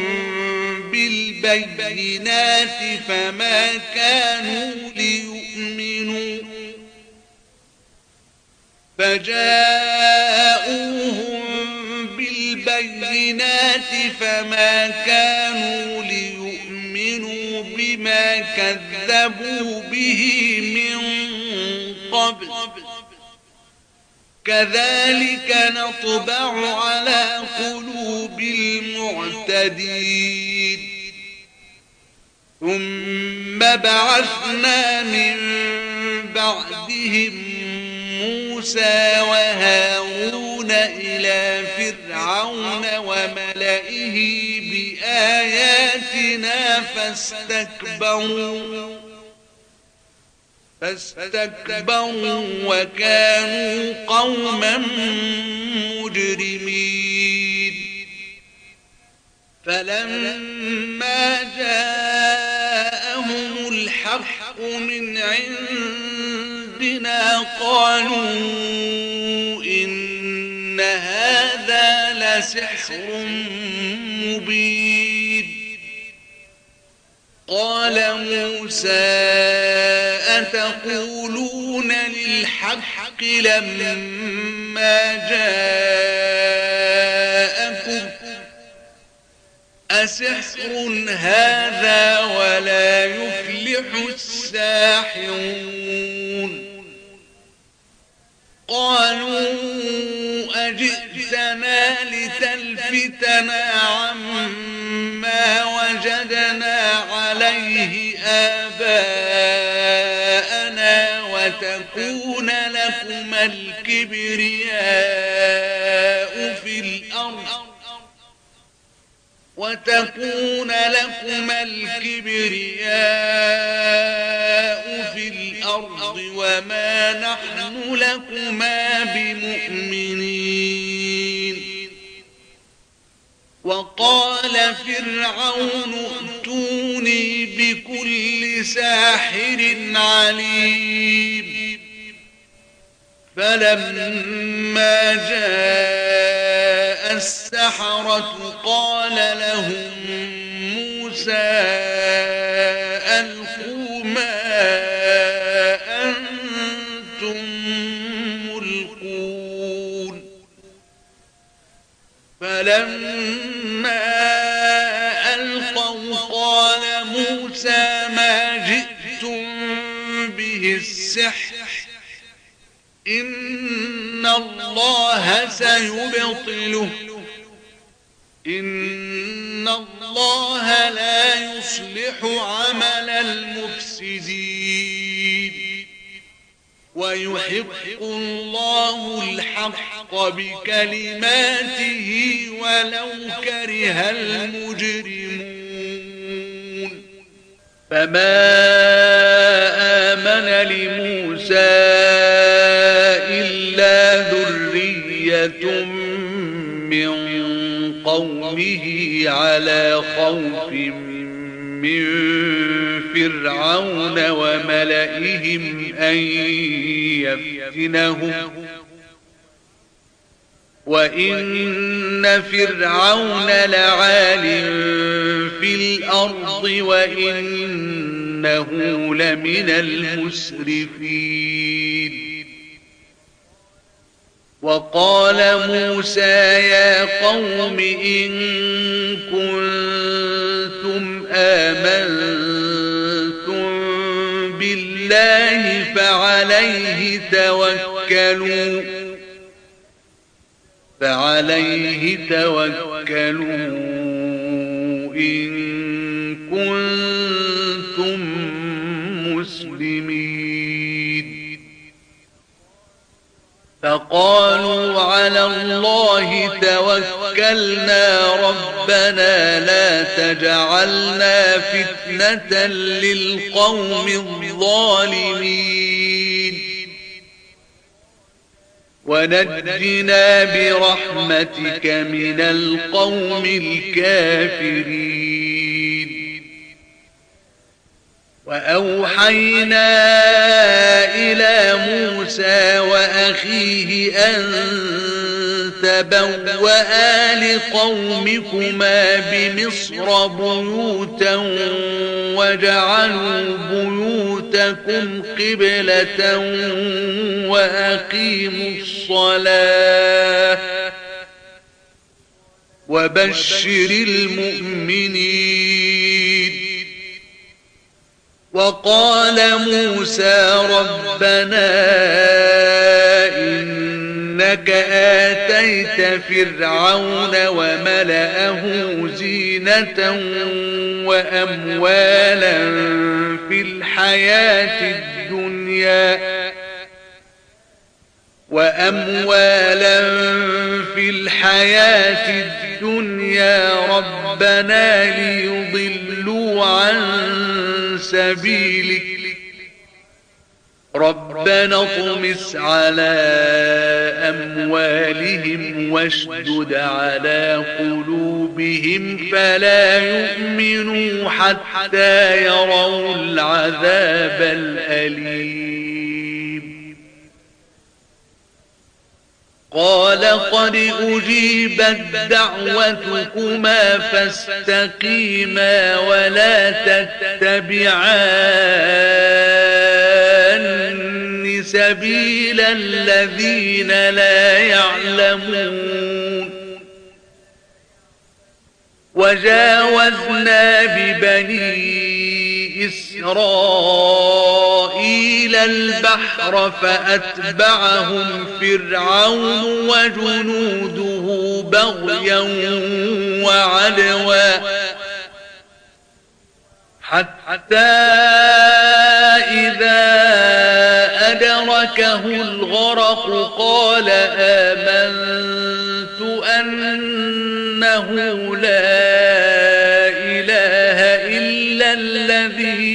بالبينات فما كانوا ليؤمنوا فجاءوهم بالبينات فما كانوا ليؤمنوا بما كذبوا به من قبل كذلك نطبع على قلوب المعتدين ثم بعثنا من بعدهم موسى وهارون إلى فرعون وملئه بآياتنا فاستكبروا فاستكبروا وكانوا قوما مجرمين فلما جاءهم الحق من عندنا قالوا إن هذا لسحر مبين قال موسى أتقولون للحق لما جاءكم أسحر هذا ولا يفلح الساحرون قالوا أجئتنا لتلفتنا عما وجدنا عليه آباءنا وتكون لكما الكبرياء في الأرض وتكون لكما الكبرياء في الأرض وما نحن لكما بمؤمنين وقال فرعون ائتوني بكل ساحر عليم فلما جاء السحرة قال لهم موسى ألقوا ما أنتم ملقون فلما ألقوا قال موسى ما جئتم به السحر إن الله سيبطله إن الله لا يصلح عمل المفسدين ويحق الله الحق بكلماته ولو كره المجرمون فما آمن لموسى إلا ذرية من قومه على خوف من فرعون وملئهم أن يفتنهم وإن فرعون لعال في الأرض وإنه لمن المسرفين وقال موسى يا قوم إن كنتم الله فعليه توكلوا فعليه توكلوا إن كنتم مسلمين فقالوا على الله توكلنا ربنا لا تجعلنا فتنة للقوم الظالمين ونجنا برحمتك من القوم الكافرين وأوحينا إلى موسى وأخيه أن تبوأ لقومكما بمصر بيوتا وجعلوا بيوتكم قبلة وأقيموا الصلاة وبشر المؤمنين وقال موسى ربنا إنك آتيت فرعون وملأه زينة وأموالا في الحياة الدنيا وأموالا في الحياة الدنيا ربنا ليضلوا عن سبيلك ربنا اطمس على أموالهم واشدد على قلوبهم فلا يؤمنوا حتى يروا العذاب الأليم قال قد أجيبت دعوتكما فاستقيما ولا تتبعان سبيل الذين لا يعلمون وجاوزنا ببني إسرائيل البحر فأتبعهم فرعون وجنوده بغيا وعدوا حتى إذا أدركه الغرق قال آمنت أنه لا إله إلا الذي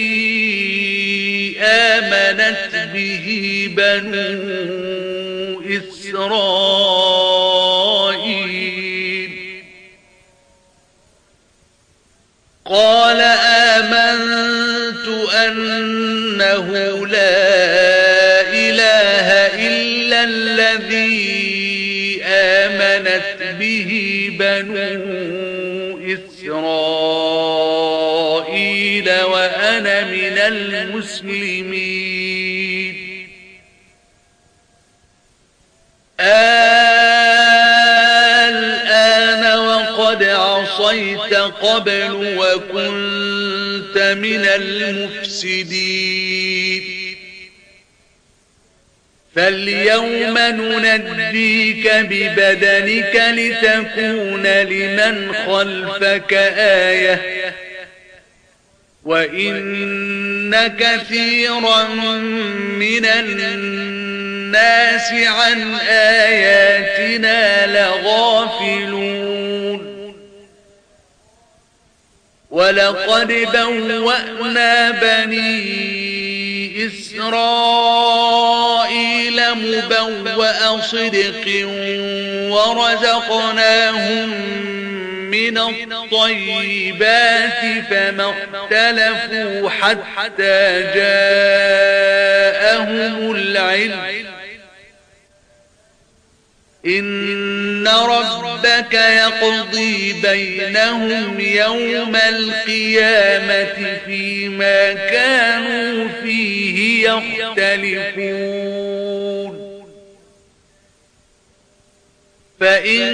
آمنت به بنو إسرائيل قال آمنت أنه لا إله إلا الذي آمنت به بنو إسرائيل وأنا من المسلمين الآن وقد عصيت قبل وكنت من المفسدين فاليوم ننجيك ببدنك لتكون لمن خلفك آية وإن كثيرا من الناس عن آياتنا لغافلون ولقد بوأنا بني إسرائيل مبوأ صدق ورزقناهم من الطيبات فما اختلفوا حتى جاءهم العلم إن ربك يقضي بينهم يوم القيامة فيما كانوا فيه يختلفون فإن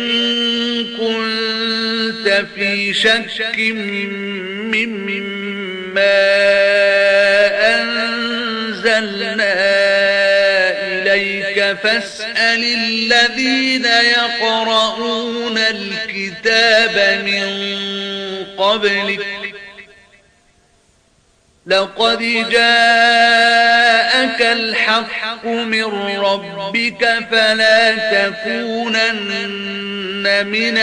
كنت في شك مما أنزلنا أنزلنا إليك فاسأل الذين يقرؤون الكتاب من قبلك لقد جاءك الحق من ربك فلا تكونن من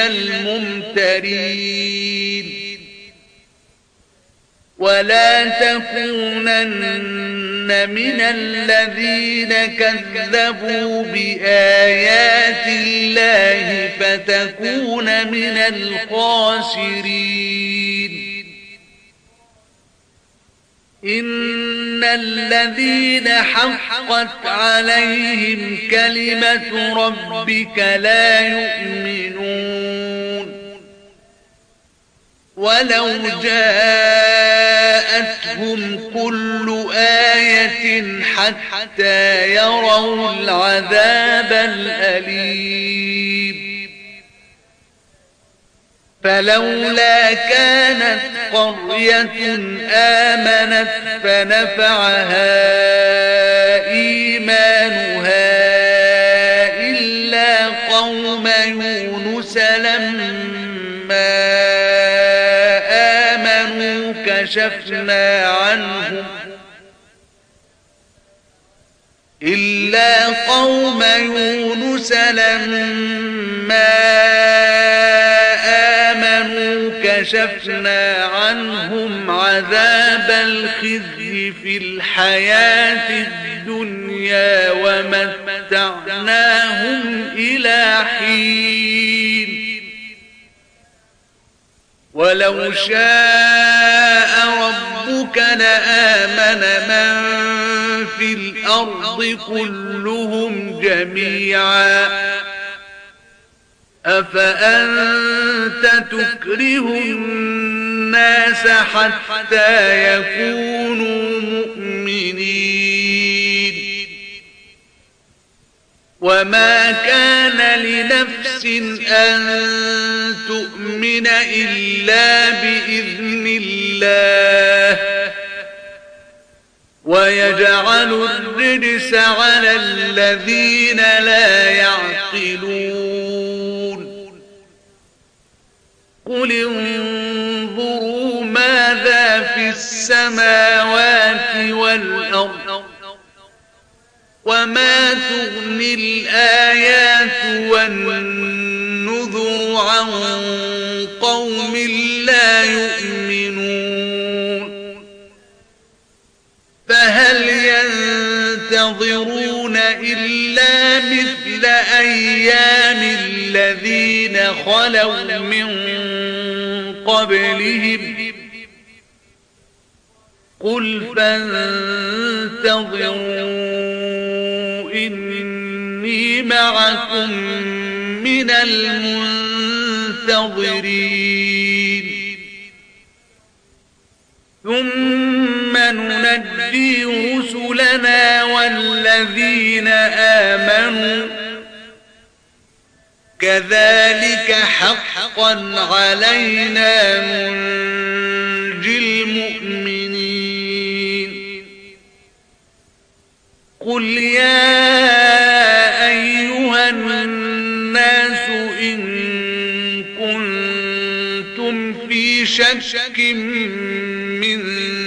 الممترين ولا تكونن من الذين كذبوا بآيات الله فتكون من الخاسرين إن الذين حقت عليهم كلمة ربك لا يؤمنون ولو جاءتهم كل آية حتى يروا العذاب الأليم فلولا كانت قرية آمنت فنفعها إيمانها إلا قوم يونس لما آمنوا كشفنا عنهم إلا قوم يونس لما كشفنا عنهم عذاب الخزي في الحياة الدنيا ومتعناهم إلى حين ولو شاء ربك لآمن من في الأرض كلهم جميعا أفأنت تكره الناس حتى يكونوا مؤمنين وما كان لنفس أن تؤمن إلا بإذن الله ويجعل الرجس على الذين لا يعقلون قل انظروا ماذا في السماوات والأرض وما تغني الآيات والنذر عن قوم لا يؤمنون فهل ينتظرون إلا مثل أيام الذين خلوا من قبلهم قل فانتظروا إني معكم من المنتظرين ثم ننجي رسلنا والذين آمنوا كذلك حقا علينا ننجي المؤمنين قل يا أيها الناس إن كنتم في شك من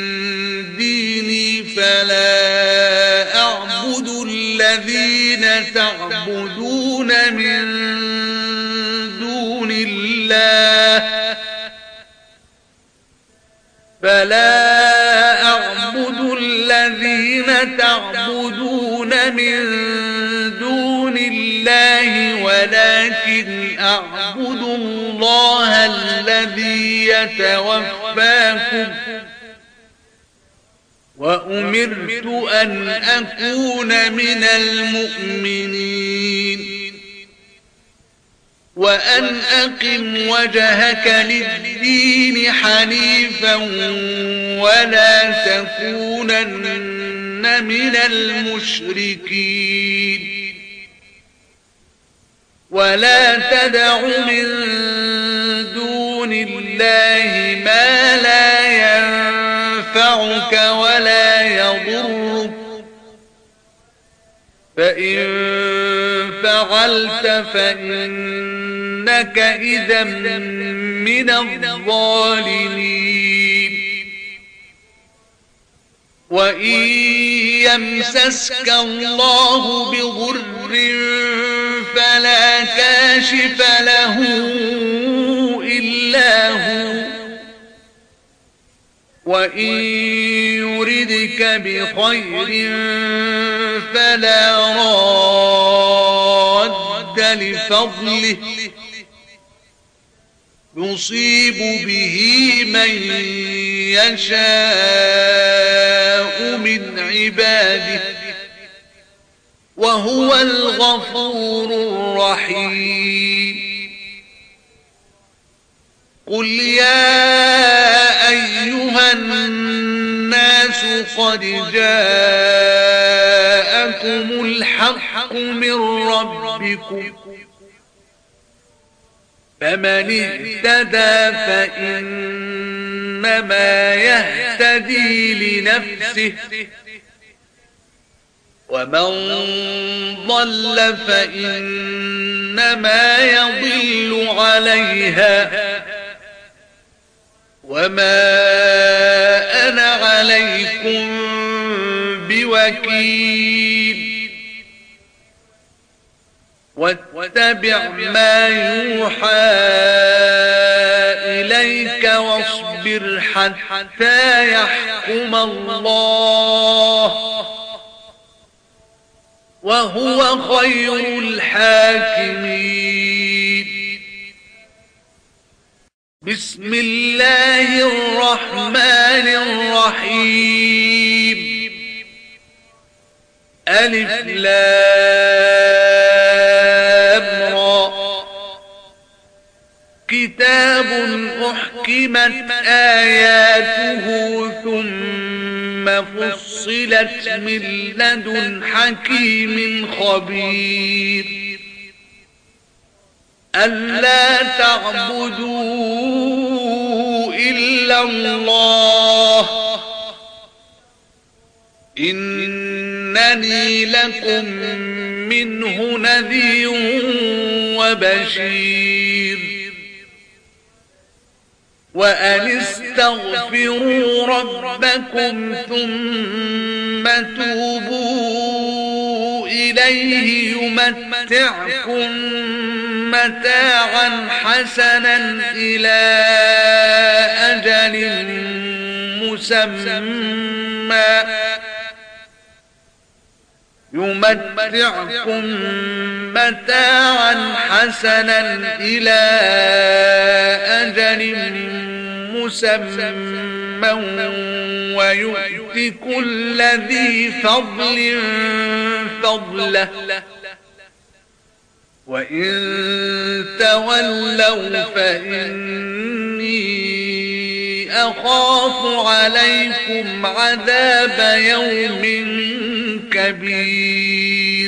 ديني فلا أعبد الذين تعبدون من دون الله فلا أعبد الذين تعبدون من دون الله ولكن أعبد الله الذي يتوفاكم وأمرت أن أكون من المؤمنين وأن أقم وجهك للدين حنيفا ولا تكونن من المشركين ولا تدع من دون الله ما لا ينفعك ولا يضرك فإن فعلت فإنك إذا من الظالمين. وإن يمسسك الله بضر فلا كاشف له إلا هو، وإن يردك بخير فلا راد لفضله يصيب به من يشاء من عباده وهو الغفور الرحيم. قل يا أيها الناس قد جاءكم الحق من ربكم، فمن اهتدى فإنما يهتدي لنفسه، ومن ضل فإنما يضل عليها، وما أنا عليكم بوكيل. واتبع ما يوحى إليك واصبر حتى يحكم الله وهو خير الحاكمين. بسم الله الرحمن الرحيم. ألف لام را. كتاب أحكمت آياته ثم فصلت من لدن حكيم خبير. ألا تعبدوا إلا الله إنني لكم منه نذير وبشير. وأن استغفروا ربكم ثم توبوا إليه يمتعكم متاعا حسنا إلى أجل مسمى يمتعكم متاعا حسنا إلى أجل مسمى ويؤت كل ذي فضل فضله. وإن تولوا فإني أخاف عليكم عذاب يوم كبير.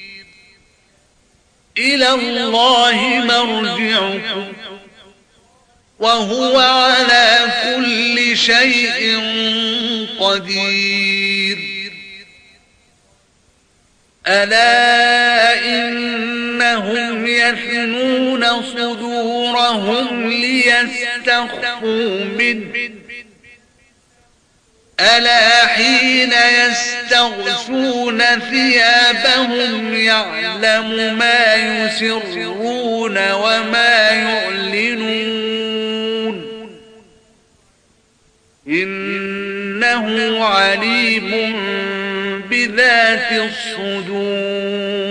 إلى الله مرجعكم وهو على كل شيء قدير. ألا إنهم يثنون صدورهم ليستخفوا منه، ألا حين يستغشون ثيابهم يعلم ما يسرون وما يعلنون إنه عليم بذات الصدور.